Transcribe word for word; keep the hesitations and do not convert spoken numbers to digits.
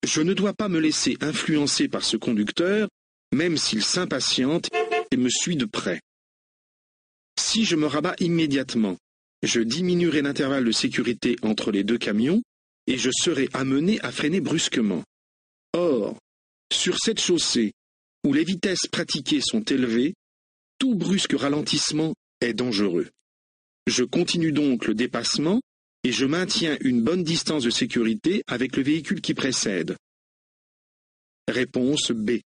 Je ne dois pas me laisser influencer par ce conducteur, même s'il s'impatiente et me suit de près. Si je me rabats immédiatement, je diminuerai l'intervalle de sécurité entre les deux camions et je serai amené à freiner brusquement. Or, sur cette chaussée, où les vitesses pratiquées sont élevées, tout brusque ralentissement est dangereux. Je continue donc le dépassement et je maintiens une bonne distance de sécurité avec le véhicule qui précède. Réponse B.